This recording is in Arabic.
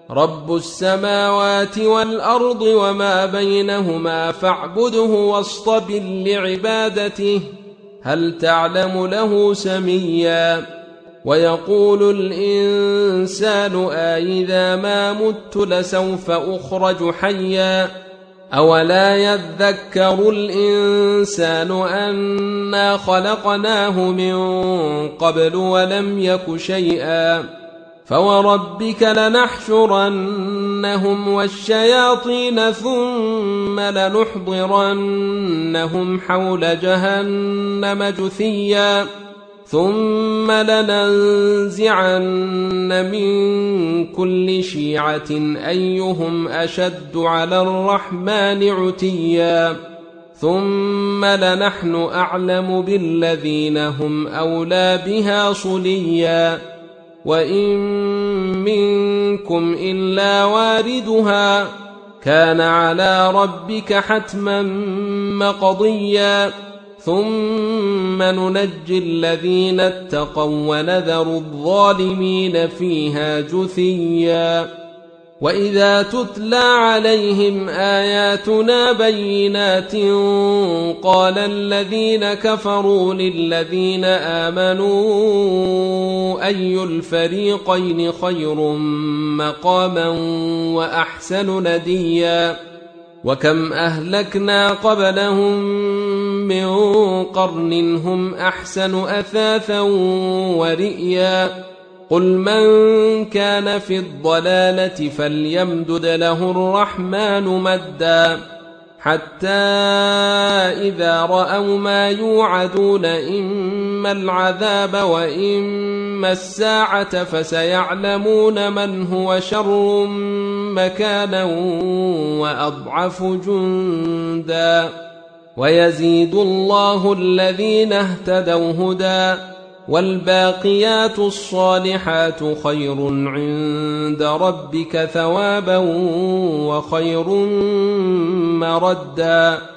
رب السماوات والأرض وما بينهما فاعبده واصطبر لعبادته هل تعلم له سميا ويقول الإنسان أإذا ما مت لسوف أخرج حيا أولا يذكر الإنسان أنا خلقناه من قبل ولم يك شيئا فوربك لنحشرنهم والشياطين ثم لنحضرنهم حول جهنم جثيا ثم لننزعن من كل شيعة أيهم أشد على الرحمن عتيا ثم لنحن أعلم بالذين هم أولى بها صليا وإن منكم إلا واردها كان على ربك حتما مقضيا ثم ننجي الذين اتقوا ونذر الظالمين فيها جثيا وإذا تتلى عليهم آياتنا بينات قال الذين كفروا للذين آمنوا أي الفريقين خير مقاما وأحسن نديا وكم أهلكنا قبلهم من قرن هم أحسن أثاثا ورئيا قل من كان في الضلالة فليمدد له الرحمن مدا حتى إذا رأوا ما يوعدون إما العذاب وإما الساعة فسيعلمون من هو شر مكانا وأضعف جندا ويزيد الله الذين اهتدوا هدى والباقيات الصالحات خير عند ربك ثوابا وخير مردا